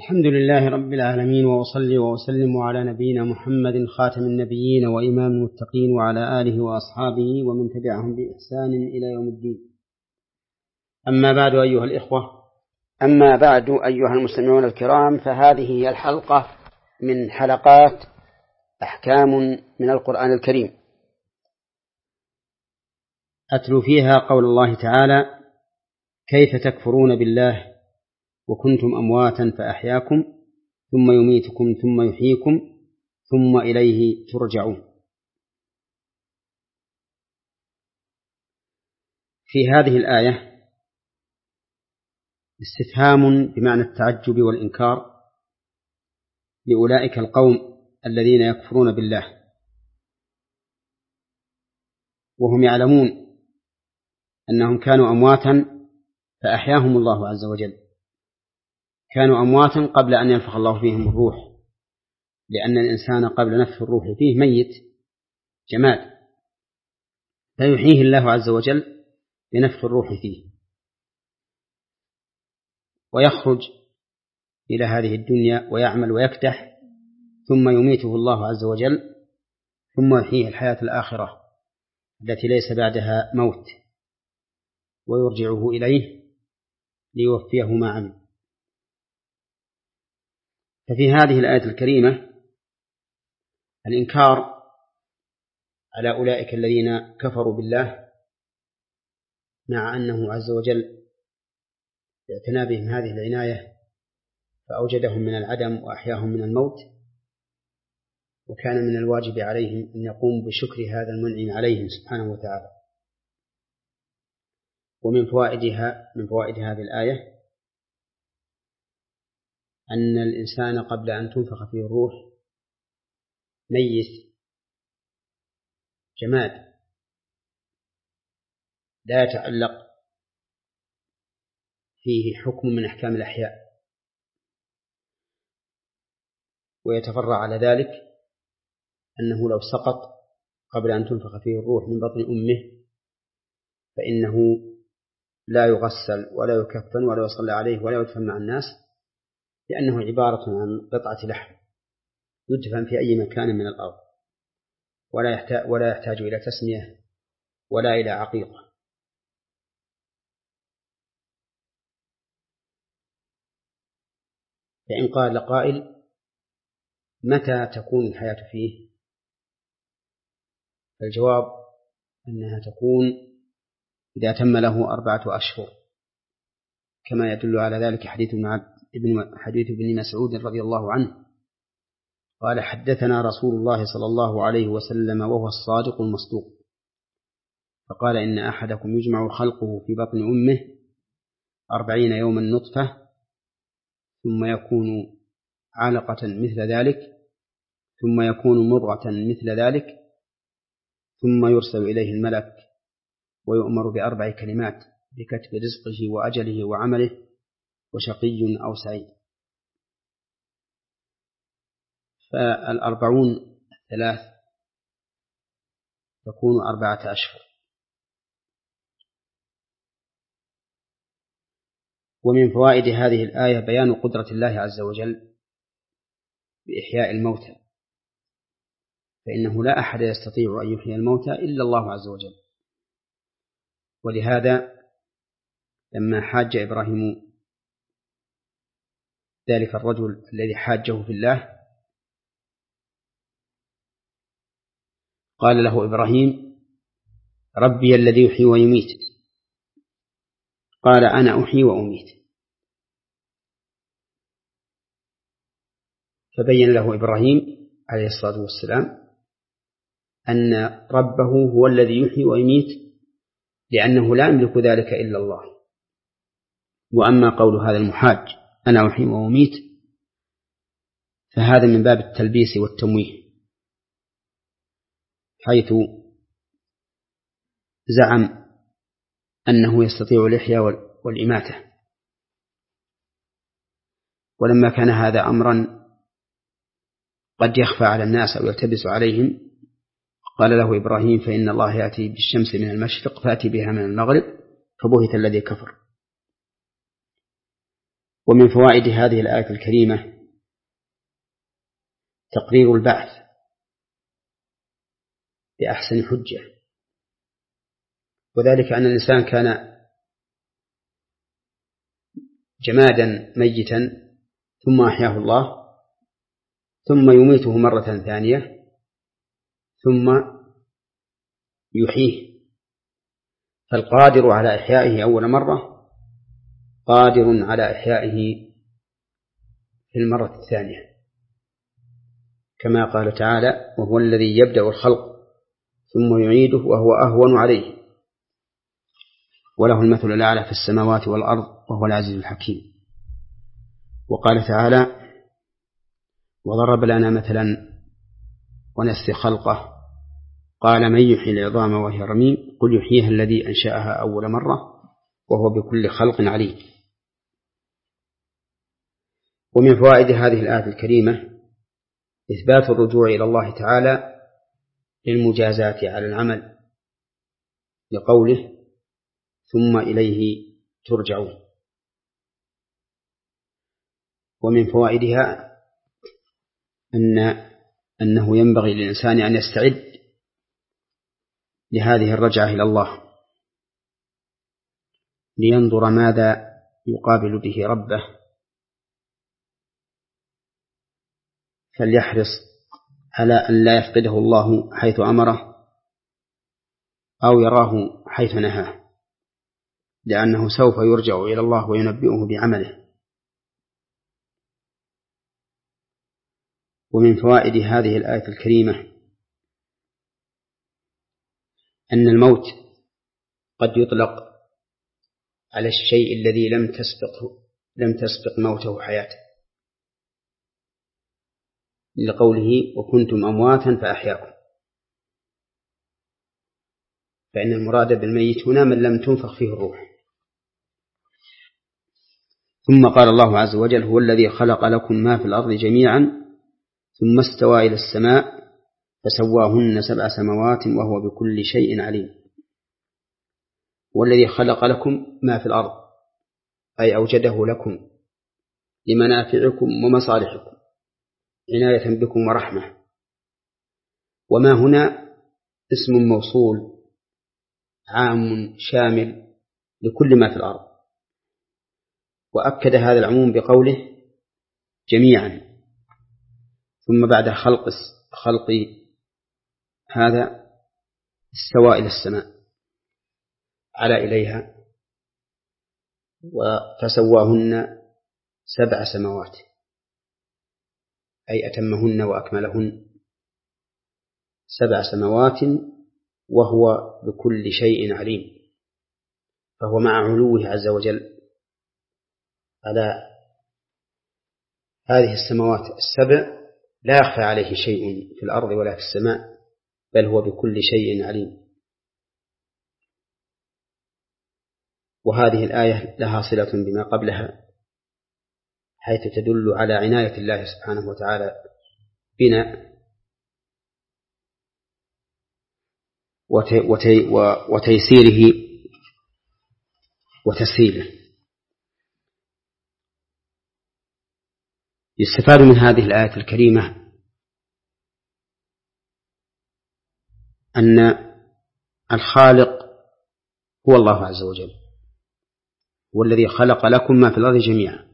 الحمد لله رب العالمين، وأصلي وأسلم على نبينا محمد خاتم النبيين وإمام المتقين وعلى آله وأصحابه ومن تبعهم بإحسان إلى يوم الدين. أما بعد أيها المستمعون الكرام، فهذه هي الحلقة من حلقات أحكام من القرآن الكريم، أتلو فيها قول الله تعالى: كيف تكفرون بالله وكنتم أمواتا فأحياكم ثم يميتكم ثم يحييكم ثم إليه ترجعون. في هذه الآية استفهام بمعنى التعجب والإنكار لأولئك القوم الذين يكفرون بالله، وهم يعلمون أنهم كانوا أمواتا فأحياهم الله عز وجل، كانوا أمواتا قبل أن ينفخ الله فيهم الروح، لأن الإنسان قبل نفخ الروح فيه ميت جماد، فيحييه الله عز وجل بنفخ الروح فيه، ويخرج إلى هذه الدنيا ويعمل ويكدح، ثم يميته الله عز وجل، ثم يحييه الحياة الآخرة التي ليس بعدها موت، ويرجعه إليه ليوفيه ما عمل. ففي هذه الآية الكريمة الإنكار على أولئك الذين كفروا بالله، مع أنه عز وجل اعتنى بهم هذه العناية فأوجدهم من العدم وأحياهم من الموت، وكان من الواجب عليهم أن يقوموا بشكر هذا المنعم عليهم سبحانه وتعالى. ومن فوائد هذه الآية أن الإنسان قبل أن تنفخ فيه الروح ميت جماد لا يتعلق فيه حكم من أحكام الأحياء، ويتفرع على ذلك أنه لو سقط قبل أن تنفخ فيه الروح من بطن أمه فإنه لا يغسل ولا يكفن ولا يصلى عليه ولا يدفن مع الناس، لأنه عبارة عن قطعة لحم يدفن في أي مكان من الأرض، ولا يحتاج إلى تسمية ولا إلى عقيقة. فإن قال قائل: متى تكون الحياة فيه؟ فالجواب أنها تكون إذا تم له 4 أشهر، كما يدل على ذلك حديث ابن مسعود رضي الله عنه قال: حدثنا رسول الله صلى الله عليه وسلم وهو الصادق المصدوق، فقال: إن أحدكم يجمع خلقه في بطن أمه 40 يوما نطفة، ثم يكون علقة مثل ذلك، ثم يكون مضغة مثل ذلك، ثم يرسل إليه الملك ويؤمر ب4 كلمات بكتب رزقه وأجله وعمله وشقي أو سعيد. فال40 3 تكون 4 أشهر. ومن فوائد هذه الآية بيان قدرة الله عز وجل بإحياء الموتى، فإنه لا أحد يستطيع أن يحيي الموتى إلا الله عز وجل. ولهذا لما حاج إبراهيم ذلك الرجل الذي حاجه في الله، قال له إبراهيم: ربي الذي يحيي ويميت. قال: أنا أحيي وأميت. فبين له إبراهيم عليه الصلاة والسلام أن ربه هو الذي يحيي ويميت، لأنه لا يملك ذلك إلا الله. وأما قول هذا المحاج أنا أحيي وأميت فهذا من باب التلبيس والتمويه، حيث زعم أنه يستطيع الإحياء والإماتة. ولما كان هذا أمرا قد يخفى على الناس أو يلتبس عليهم، قال له إبراهيم: فإن الله يأتي بالشمس من المشرق فأتي بها من المغرب، فبهت الذي كفر. ومن فوائد هذه الآية الكريمة تقرير البعث بأحسن حجة، وذلك أن الإنسان كان جمادا ميتا ثم أحياه الله ثم يميته مرة ثانية ثم يحييه، فالقادر على إحيائه أول مرة قادر على إحيائه في المرة الثانية، كما قال تعالى: وهو الذي يبدأ الخلق ثم يعيده وهو أهون عليه وله المثل الأعلى في السماوات والأرض وهو العزيز الحكيم. وقال تعالى: وضرب لنا مثلا ونسي خلقه قال من يحيي العظام وهي رميم قل يحييها الذي أنشأها أول مرة وهو بكل خلق عليم. ومن فوائد هذه الآية الكريمة إثبات الرجوع إلى الله تعالى للمجازات على العمل لقوله: ثم إليه ترجعون. ومن فوائدها أنه ينبغي للإنسان أن يستعد لهذه الرجعة إلى الله لينظر ماذا يقابل به ربه، فليحرص على أن لا يفقده الله حيث أمره أو يراه حيث نهاه، لأنه سوف يرجع إلى الله وينبئه بعمله. ومن فوائد هذه الآية الكريمة أن الموت قد يطلق على الشيء الذي لم تسبق موته حياته، لقوله: وكنتم أمواتا فأحياكم، فإن المراد بالميت هنا من لم تنفخ فيه الروح. ثم قال الله عز وجل: هو الذي خلق لكم ما في الأرض جميعا ثم استوى إلى السماء فسواهن 7 سماوات وهو بكل شيء عليم. والذي خلق لكم ما في الأرض أي أوجده لكم لمنافعكم ومصالحكم عناية بكم ورحمة. وما هنا اسم موصول عام شامل لكل ما في الأرض، وأكد هذا العموم بقوله: جميعا، ثم بعد خلق هذا استوى إلى السماء على إليها فسواهن 7 سماوات أي أتمهن وأكملهن 7 سماوات وهو بكل شيء عليم، فهو مع علوه عز وجل على هذه السماوات 7 لا يخفى عليه شيء في الأرض ولا في السماء، بل هو بكل شيء عليم. وهذه الآية لها صلة بما قبلها، حيث تدل على عناية الله سبحانه وتعالى بنا وتيسيره وتسهيله. يستفاد من هذه الآية الكريمة أن الخالق هو الله عز وجل، والذي خلق لكم ما في الأرض جميعا،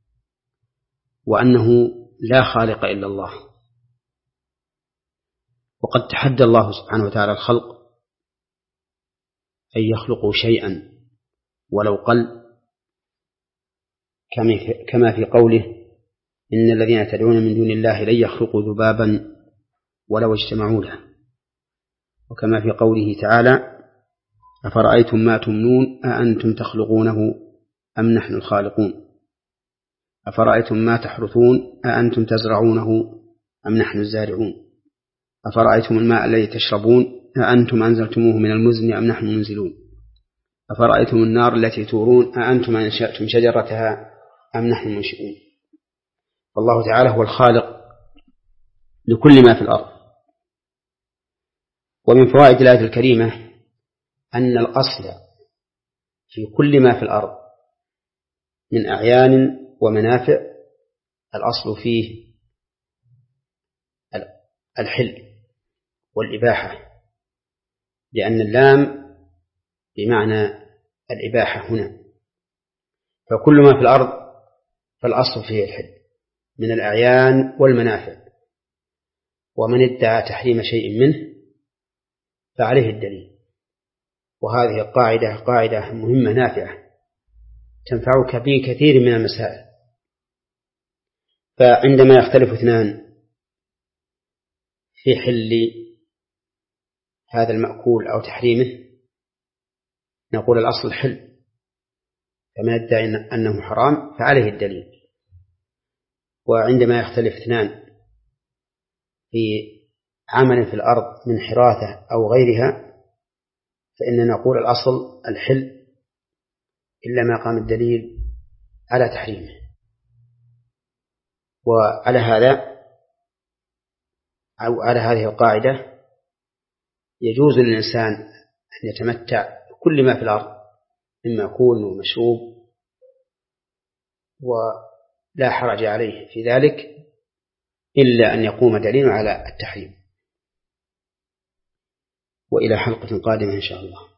وأنه لا خالق إلا الله. وقد تحدى الله سبحانه وتعالى الخلق أن يخلقوا شيئا ولو قل، كما في قوله: إن الذين تدعون من دون الله لن يخلقوا ذبابا ولو اجتمعوا له. وكما في قوله تعالى: أفرأيتم ما تمنون أأنتم تخلقونه أم نحن الخالقون، أفرأيتم ما تحرثون أأنتم تزرعونه أم نحن الزارعون، أفرأيتم الماء الذي تشربون أأنتم أنزلتموه من المزن أم نحن المنزلون، أفرأيتم النار التي تورون أأنتم أنشأتم شجرتها أم نحن المنشئون. والله تعالى هو الخالق لكل ما في الأرض. ومن فوائد الآية الكريمة أن الأصل في كل ما في الأرض من أعيان ومنافع الأصل فيه الحل والإباحة، لأن اللام بمعنى الإباحة هنا، فكل ما في الأرض فالأصل فيه الحل من الأعيان والمنافع، ومن ادعى تحريم شيء منه فعليه الدليل. وهذه القاعدة قاعدة مهمة نافعة تنفعك في كثير من المسائل. فعندما يختلف اثنان في حل هذا المأكول أو تحريمه نقول الأصل حل، فمن ادعى أنه حرام فعليه الدليل. وعندما يختلف اثنان في عمل في الأرض من حراثة أو غيرها فإننا نقول الأصل الحل إلا ما قام الدليل على تحريمه. وعلى هذا أو على هذه القاعدة يجوز للإنسان أن يتمتع بكل ما في الأرض من مأكول ومشروب ولا حرج عليه في ذلك إلا أن يقوم دليل على التحريم. وإلى حلقة قادمة إن شاء الله.